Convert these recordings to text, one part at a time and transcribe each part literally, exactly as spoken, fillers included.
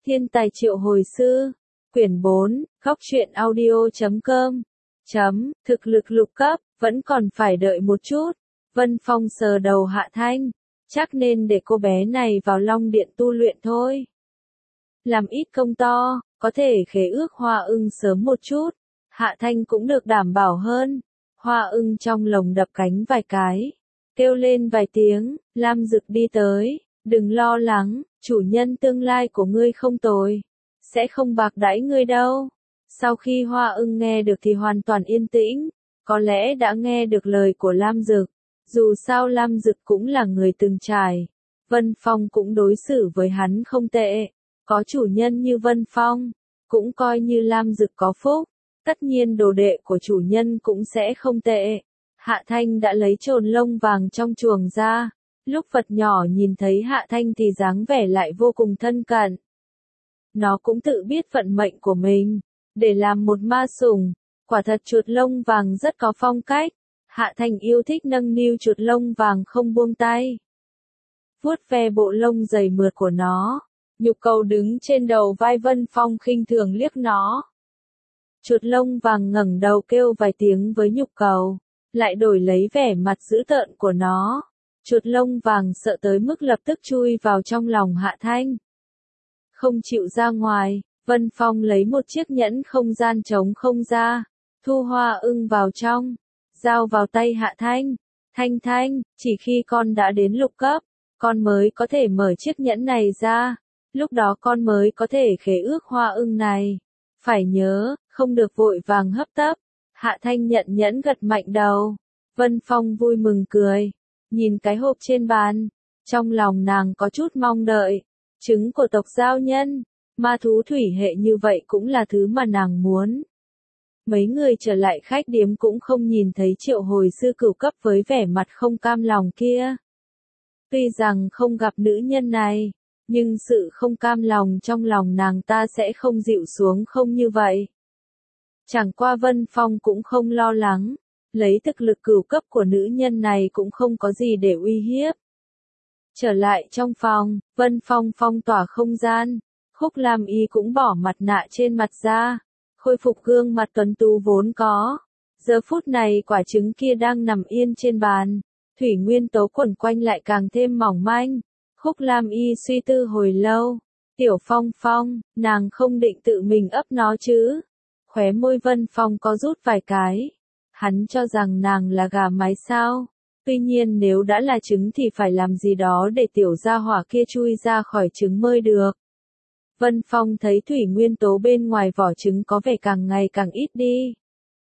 Thiên tài triệu hồi sư. Quyển bốn, góc truyện audio chấm com. Chấm, thực lực lục cấp, vẫn còn phải đợi một chút. Vân Phong sờ đầu Hạ Thanh. Chắc nên để cô bé này vào Long Điện tu luyện thôi. Làm ít công to, có thể khế ước Hoa Ưng sớm một chút. Hạ Thanh cũng được đảm bảo hơn. Hoa Ưng trong lồng đập cánh vài cái. Kêu lên vài tiếng, Lam Dực đi tới. Đừng lo lắng, chủ nhân tương lai của ngươi không tồi. Sẽ không bạc đãi ngươi đâu. Sau khi Hoa Ưng nghe được thì hoàn toàn yên tĩnh. Có lẽ đã nghe được lời của Lam Dực. Dù sao Lam Dực cũng là người từng trải. Vân Phong cũng đối xử với hắn không tệ. Có chủ nhân như Vân Phong, cũng coi như Lam Dực có phúc. Tất nhiên đồ đệ của chủ nhân cũng sẽ không tệ. Hạ Thanh đã lấy chồn lông vàng trong chuồng ra. Lúc vật nhỏ nhìn thấy Hạ Thanh thì dáng vẻ lại vô cùng thân cận. Nó cũng tự biết vận mệnh của mình. Để làm một ma sủng, quả thật chuột lông vàng rất có phong cách. Hạ Thanh yêu thích nâng niu chuột lông vàng không buông tay. Vuốt ve bộ lông dày mượt của nó. Nhục Cầu đứng trên đầu vai Vân Phong khinh thường liếc nó. Chuột lông vàng ngẩng đầu kêu vài tiếng với Nhục Cầu, lại đổi lấy vẻ mặt dữ tợn của nó. Chuột lông vàng sợ tới mức lập tức chui vào trong lòng Hạ Thanh. Không chịu ra ngoài, Vân Phong lấy một chiếc nhẫn không gian trống không ra, thu Hoa Ưng vào trong, giao vào tay Hạ Thanh. Thanh Thanh, chỉ khi con đã đến lục cấp, con mới có thể mở chiếc nhẫn này ra. Lúc đó con mới có thể khế ước Hoa Ưng này. Phải nhớ, không được vội vàng hấp tấp. Hạ Thanh nhận nhẫn gật mạnh đầu. Vân Phong vui mừng cười. Nhìn cái hộp trên bàn. Trong lòng nàng có chút mong đợi. Trứng của tộc giao nhân. Ma thú thủy hệ như vậy cũng là thứ mà nàng muốn. Mấy người trở lại khách điếm cũng không nhìn thấy triệu hồi sư cửu cấp với vẻ mặt không cam lòng kia. Tuy rằng không gặp nữ nhân này. Nhưng sự không cam lòng trong lòng nàng ta sẽ không dịu xuống không như vậy. Chẳng qua Vân Phong cũng không lo lắng, lấy thực lực cửu cấp của nữ nhân này cũng không có gì để uy hiếp. Trở lại trong phòng, Vân Phong phong tỏa không gian, Khúc Lam Y cũng bỏ mặt nạ trên mặt ra, khôi phục gương mặt tuấn tú vốn có. Giờ phút này quả trứng kia đang nằm yên trên bàn, thủy nguyên tố quẩn quanh lại càng thêm mỏng manh. Khúc Lam Y suy tư hồi lâu. Tiểu Phong Phong, nàng không định tự mình ấp nó chứ. Khóe môi Vân Phong có rút vài cái. Hắn cho rằng nàng là gà mái sao. Tuy nhiên nếu đã là trứng thì phải làm gì đó để tiểu gia hỏa kia chui ra khỏi trứng mới được. Vân Phong thấy thủy nguyên tố bên ngoài vỏ trứng có vẻ càng ngày càng ít đi.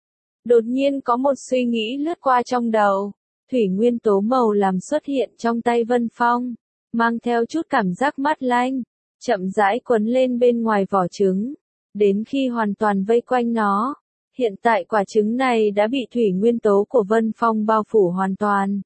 Đột nhiên có một suy nghĩ lướt qua trong đầu. Thủy nguyên tố màu làm xuất hiện trong tay Vân Phong. Mang theo chút cảm giác mát lanh, chậm rãi quấn lên bên ngoài vỏ trứng, đến khi hoàn toàn vây quanh nó. Hiện tại quả trứng này đã bị thủy nguyên tố của Vân Phong bao phủ hoàn toàn.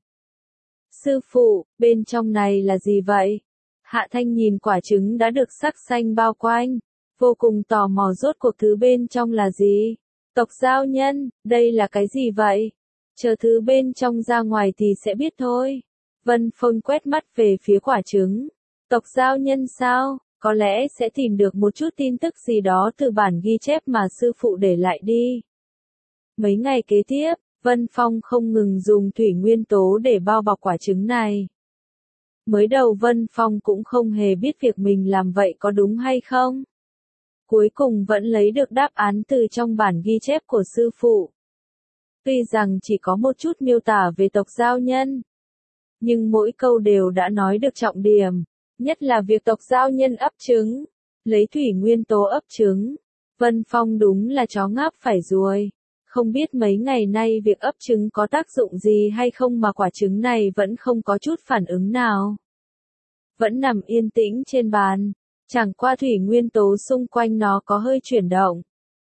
Sư phụ, bên trong này là gì vậy? Hạ Thanh nhìn quả trứng đã được sắc xanh bao quanh, vô cùng tò mò rốt cuộc thứ bên trong là gì? Tộc giao nhân, đây là cái gì vậy? Chờ thứ bên trong ra ngoài thì sẽ biết thôi. Vân Phong quét mắt về phía quả trứng. Tộc giao nhân sao? Có lẽ sẽ tìm được một chút tin tức gì đó từ bản ghi chép mà sư phụ để lại đi. Mấy ngày kế tiếp, Vân Phong không ngừng dùng thủy nguyên tố để bao bọc quả trứng này. Mới đầu Vân Phong cũng không hề biết việc mình làm vậy có đúng hay không. Cuối cùng vẫn lấy được đáp án từ trong bản ghi chép của sư phụ. Tuy rằng chỉ có một chút miêu tả về tộc giao nhân. Nhưng mỗi câu đều đã nói được trọng điểm, nhất là việc tộc giao nhân ấp trứng, lấy thủy nguyên tố ấp trứng. Vân Phong đúng là chó ngáp phải ruồi, không biết mấy ngày nay việc ấp trứng có tác dụng gì hay không mà quả trứng này vẫn không có chút phản ứng nào. Vẫn nằm yên tĩnh trên bàn, chẳng qua thủy nguyên tố xung quanh nó có hơi chuyển động.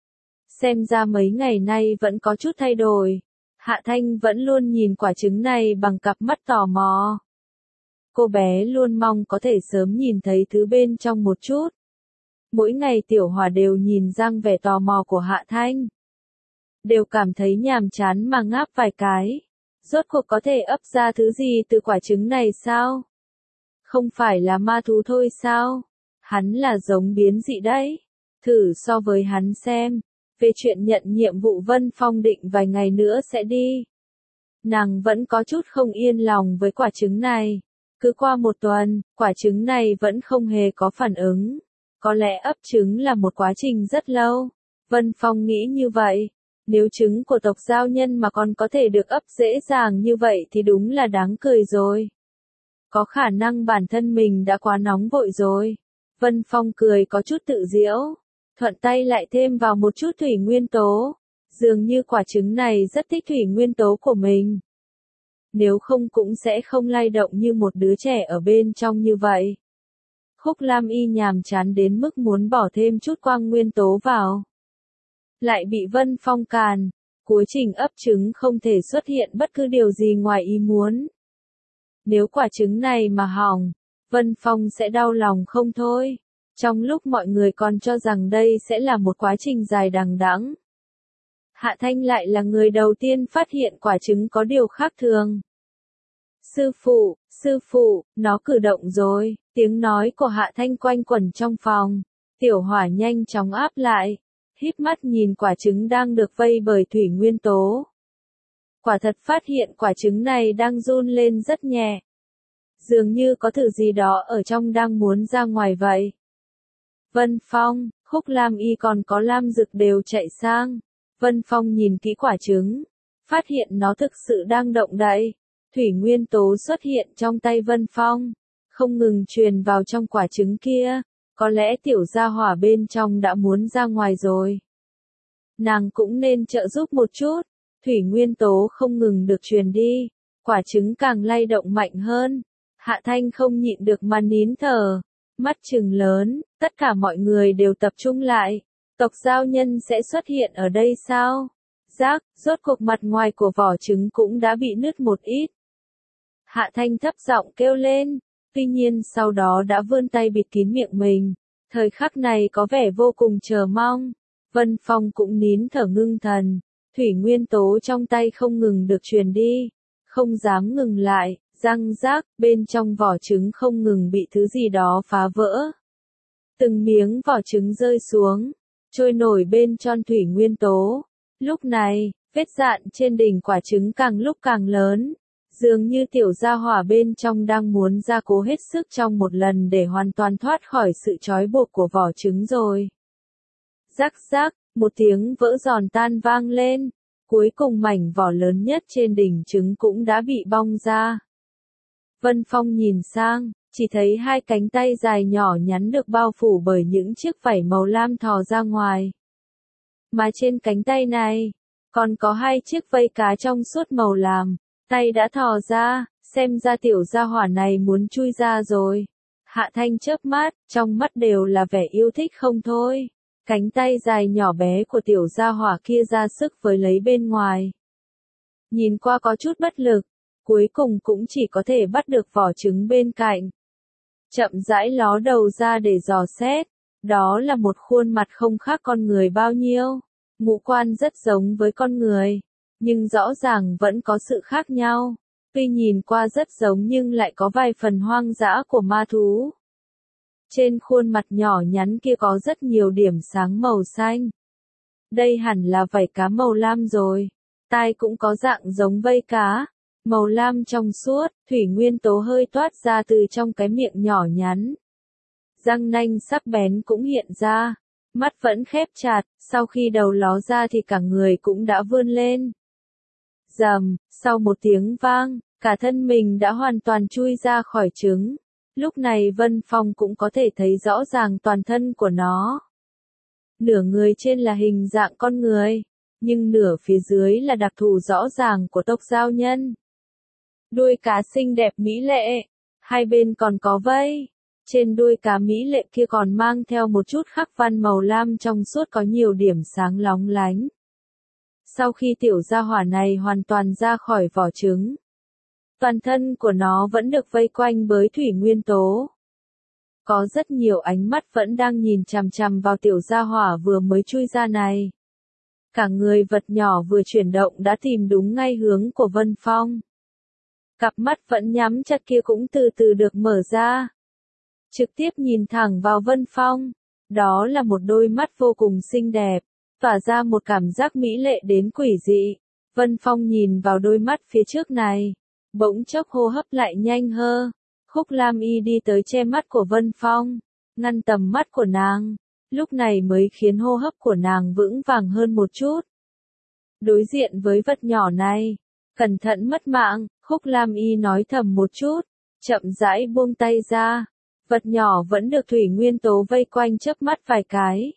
Xem ra mấy ngày nay vẫn có chút thay đổi. Hạ Thanh vẫn luôn nhìn quả trứng này bằng cặp mắt tò mò. Cô bé luôn mong có thể sớm nhìn thấy thứ bên trong một chút. Mỗi ngày Tiểu Hòa đều nhìn răng vẻ tò mò của Hạ Thanh. Đều cảm thấy nhàm chán mà ngáp vài cái. Rốt cuộc có thể ấp ra thứ gì từ quả trứng này sao? Không phải là ma thú thôi sao? Hắn là giống biến dị đấy. Thử so với hắn xem. Về chuyện nhận nhiệm vụ Vân Phong định vài ngày nữa sẽ đi. Nàng vẫn có chút không yên lòng với quả trứng này. Cứ qua một tuần, quả trứng này vẫn không hề có phản ứng. Có lẽ ấp trứng là một quá trình rất lâu. Vân Phong nghĩ như vậy. Nếu trứng của tộc giao nhân mà còn có thể được ấp dễ dàng như vậy thì đúng là đáng cười rồi. Có khả năng bản thân mình đã quá nóng vội rồi. Vân Phong cười có chút tự giễu. Thuận tay lại thêm vào một chút thủy nguyên tố. Dường như quả trứng này rất thích thủy nguyên tố của mình. Nếu không cũng sẽ không lay động như một đứa trẻ ở bên trong như vậy. Khúc Lam Y nhàm chán đến mức muốn bỏ thêm chút quang nguyên tố vào. Lại bị Vân Phong càn. Cuối trình ấp trứng không thể xuất hiện bất cứ điều gì ngoài ý muốn. Nếu quả trứng này mà hỏng, Vân Phong sẽ đau lòng không thôi. Trong lúc mọi người còn cho rằng đây sẽ là một quá trình dài đằng đẵng. Hạ Thanh lại là người đầu tiên phát hiện quả trứng có điều khác thường. Sư phụ, sư phụ, nó cử động rồi, tiếng nói của Hạ Thanh quanh quẩn trong phòng. Tiểu Hỏa nhanh chóng áp lại, híp mắt nhìn quả trứng đang được vây bởi thủy nguyên tố. Quả thật phát hiện quả trứng này đang run lên rất nhẹ. Dường như có thứ gì đó ở trong đang muốn ra ngoài vậy. Vân Phong, Khúc Lam Y còn có Lam Dực đều chạy sang. Vân Phong nhìn kỹ quả trứng, phát hiện nó thực sự đang động đậy. Thủy nguyên tố xuất hiện trong tay Vân Phong, không ngừng truyền vào trong quả trứng kia. Có lẽ tiểu gia hỏa bên trong đã muốn ra ngoài rồi. Nàng cũng nên trợ giúp một chút. Thủy nguyên tố không ngừng được truyền đi. Quả trứng càng lay động mạnh hơn. Hạ Thanh không nhịn được mà nín thở. Mắt trừng lớn, tất cả mọi người đều tập trung lại. Tộc giao nhân sẽ xuất hiện ở đây sao? Rác, rốt cuộc mặt ngoài của vỏ trứng cũng đã bị nứt một ít. Hạ Thanh thấp giọng kêu lên, tuy nhiên sau đó đã vươn tay bịt kín miệng mình. Thời khắc này có vẻ vô cùng chờ mong. Vân Phong cũng nín thở ngưng thần. Thủy nguyên tố trong tay không ngừng được truyền đi. Không dám ngừng lại, răng rác, bên trong vỏ trứng không ngừng bị thứ gì đó phá vỡ. Từng miếng vỏ trứng rơi xuống, trôi nổi bên trong thủy nguyên tố. Lúc này, vết dạn trên đỉnh quả trứng càng lúc càng lớn. Dường như tiểu gia hỏa bên trong đang muốn ra cố hết sức trong một lần để hoàn toàn thoát khỏi sự trói buộc của vỏ trứng rồi. Rắc rắc, một tiếng vỡ giòn tan vang lên. Cuối cùng mảnh vỏ lớn nhất trên đỉnh trứng cũng đã bị bong ra. Vân Phong nhìn sang, chỉ thấy hai cánh tay dài nhỏ nhắn được bao phủ bởi những chiếc vảy màu lam thò ra ngoài. Mà trên cánh tay này, còn có hai chiếc vây cá trong suốt màu lam. Tay đã thò ra, xem ra tiểu gia hỏa này muốn chui ra rồi. Hạ Thanh chớp mắt, trong mắt đều là vẻ yêu thích không thôi. Cánh tay dài nhỏ bé của tiểu gia hỏa kia ra sức với lấy bên ngoài. Nhìn qua có chút bất lực, cuối cùng cũng chỉ có thể bắt được vỏ trứng bên cạnh. Chậm rãi ló đầu ra để dò xét, đó là một khuôn mặt không khác con người bao nhiêu. Ngũ quan rất giống với con người, nhưng rõ ràng vẫn có sự khác nhau. Tuy nhìn qua rất giống nhưng lại có vài phần hoang dã của ma thú. Trên khuôn mặt nhỏ nhắn kia có rất nhiều điểm sáng màu xanh. Đây hẳn là vảy cá màu lam rồi. Tai cũng có dạng giống vây cá. Màu lam trong suốt, thủy nguyên tố hơi toát ra từ trong cái miệng nhỏ nhắn. Răng nanh sắc bén cũng hiện ra. Mắt vẫn khép chặt, sau khi đầu ló ra thì cả người cũng đã vươn lên. Rầm, sau một tiếng vang, cả thân mình đã hoàn toàn chui ra khỏi trứng. Lúc này Vân Phong cũng có thể thấy rõ ràng toàn thân của nó. Nửa người trên là hình dạng con người, nhưng nửa phía dưới là đặc thù rõ ràng của tộc giao nhân. Đuôi cá xinh đẹp mỹ lệ, hai bên còn có vây. Trên đuôi cá mỹ lệ kia còn mang theo một chút khắc văn màu lam trong suốt có nhiều điểm sáng lóng lánh. Sau khi tiểu gia hỏa này hoàn toàn ra khỏi vỏ trứng, toàn thân của nó vẫn được vây quanh bởi thủy nguyên tố. Có rất nhiều ánh mắt vẫn đang nhìn chằm chằm vào tiểu gia hỏa vừa mới chui ra này. Cả người vật nhỏ vừa chuyển động đã tìm đúng ngay hướng của Vân Phong. Cặp mắt vẫn nhắm chặt kia cũng từ từ được mở ra. trực tiếp nhìn thẳng vào Vân Phong. Đó là một đôi mắt vô cùng xinh đẹp, tỏa ra một cảm giác mỹ lệ đến quỷ dị. Vân Phong nhìn vào đôi mắt phía trước này, bỗng chốc hô hấp lại nhanh hơn. Khúc Lam Y đi tới che mắt của Vân Phong, ngăn tầm mắt của nàng, lúc này mới khiến hô hấp của nàng vững vàng hơn một chút. Đối diện với vật nhỏ này, cẩn thận mất mạng, Khúc Lam Y nói thầm một chút, chậm rãi buông tay ra. Vật nhỏ vẫn được thủy nguyên tố vây quanh chớp mắt vài cái.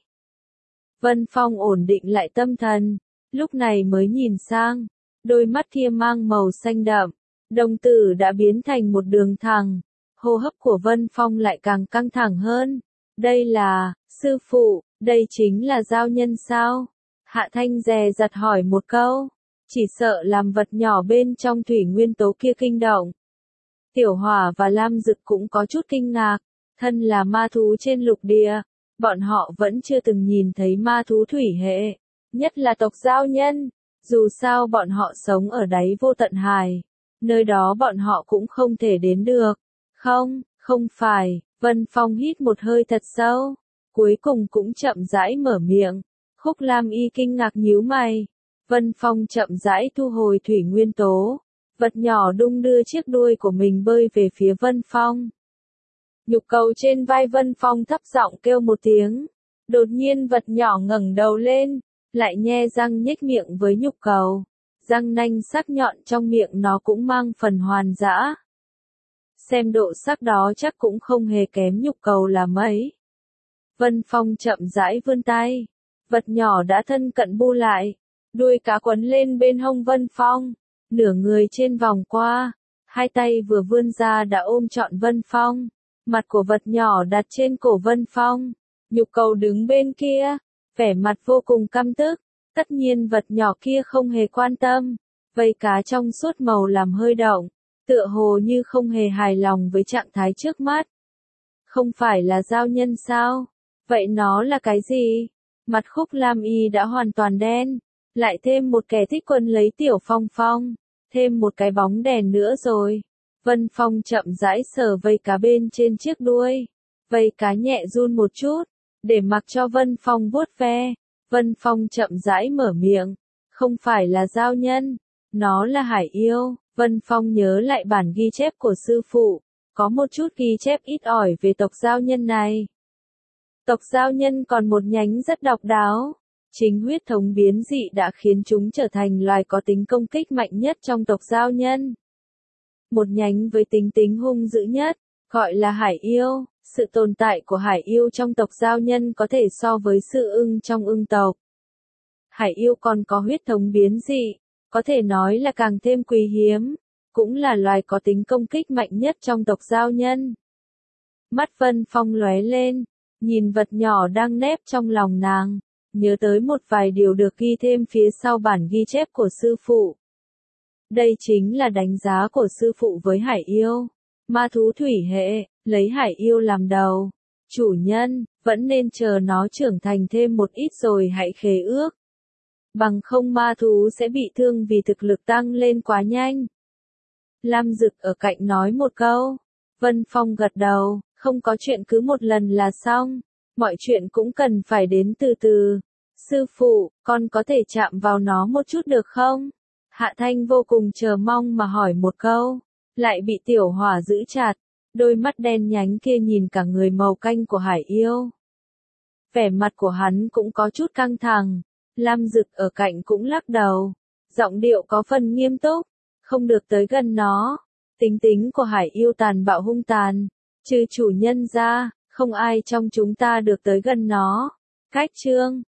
Vân Phong ổn định lại tâm thần, lúc này mới nhìn sang, đôi mắt kia mang màu xanh đậm, đồng tử đã biến thành một đường thẳng, hô hấp của Vân Phong lại càng căng thẳng hơn. Đây là, sư phụ, đây chính là giao nhân sao? Hạ Thanh dè dặt hỏi một câu, chỉ sợ làm vật nhỏ bên trong thủy nguyên tố kia kinh động. Tiểu Hỏa và Lam Dực cũng có chút kinh ngạc, thân là ma thú trên lục địa, bọn họ vẫn chưa từng nhìn thấy ma thú thủy hệ, nhất là tộc giao nhân, dù sao bọn họ sống ở đáy vô tận hải, nơi đó bọn họ cũng không thể đến được. Không, không phải, Vân Phong hít một hơi thật sâu, cuối cùng cũng chậm rãi mở miệng. Khúc Lam Y kinh ngạc nhíu mày. Vân Phong chậm rãi thu hồi thủy nguyên tố. Vật nhỏ đung đưa chiếc đuôi của mình bơi về phía Vân Phong. Nhục cầu trên vai Vân Phong thấp giọng kêu một tiếng. Đột nhiên vật nhỏ ngẩng đầu lên, lại nhe răng nhếch miệng với nhục cầu. Răng nanh sắc nhọn trong miệng nó cũng mang phần hoàn dã. Xem độ sắc đó chắc cũng không hề kém nhục cầu là mấy. Vân Phong chậm rãi vươn tay. Vật nhỏ đã thân cận bu lại. Đuôi cá quấn lên bên hông Vân Phong. Nửa người trên vòng qua. Hai tay vừa vươn ra đã ôm trọn Vân Phong. Mặt của vật nhỏ đặt trên cổ Vân Phong. Nhục cầu đứng bên kia. Vẻ mặt vô cùng căm tức. Tất nhiên vật nhỏ kia không hề quan tâm. Vây cá trong suốt màu làm hơi động. Tựa hồ như không hề hài lòng với trạng thái trước mắt. Không phải là giao nhân sao? Vậy nó là cái gì? Mặt Khúc Lam Y đã hoàn toàn đen. Lại thêm một kẻ thích quân lấy Tiểu Phong Phong. Thêm một cái bóng đèn nữa rồi. Vân Phong chậm rãi sờ vây cá bên trên chiếc đuôi. Vây cá nhẹ run một chút. Để mặc cho Vân Phong vuốt ve. Vân Phong chậm rãi mở miệng. Không phải là giao nhân. Nó là hải yêu. Vân Phong nhớ lại bản ghi chép của sư phụ. Có một chút ghi chép ít ỏi về tộc giao nhân này. Tộc giao nhân còn một nhánh rất độc đáo. Chính huyết thống biến dị đã khiến chúng trở thành loài có tính công kích mạnh nhất trong tộc giao nhân. Một nhánh với tính tính hung dữ nhất, gọi là hải yêu. Sự tồn tại của hải yêu trong tộc giao nhân có thể so với sự ưng trong ưng tộc. Hải yêu còn có huyết thống biến dị, có thể nói là càng thêm quý hiếm, cũng là loài có tính công kích mạnh nhất trong tộc giao nhân. Mắt Vân Phong lóe lên, nhìn vật nhỏ đang nép trong lòng nàng, nhớ tới một vài điều được ghi thêm phía sau bản ghi chép của sư phụ. Đây chính là đánh giá của sư phụ với hải yêu. Ma thú thủy hệ, lấy hải yêu làm đầu. Chủ nhân, vẫn nên chờ nó trưởng thành thêm một ít rồi hãy khế ước. Bằng không ma thú sẽ bị thương vì thực lực tăng lên quá nhanh. Lam Dực ở cạnh nói một câu. Vân Phong gật đầu, không có chuyện cứ một lần là xong. Mọi chuyện cũng cần phải đến từ từ. Sư phụ, con có thể chạm vào nó một chút được không? Hạ Thanh vô cùng chờ mong mà hỏi một câu. Lại bị Tiểu Hỏa giữ chặt. Đôi mắt đen nhánh kia nhìn cả người màu canh của hải yêu. Vẻ mặt của hắn cũng có chút căng thẳng. Lam Dực ở cạnh cũng lắc đầu. Giọng điệu có phần nghiêm túc. Không được tới gần nó. Tính tính của hải yêu tàn bạo hung tàn. Trừ chủ nhân ra, không ai trong chúng ta được tới gần nó. Cách chương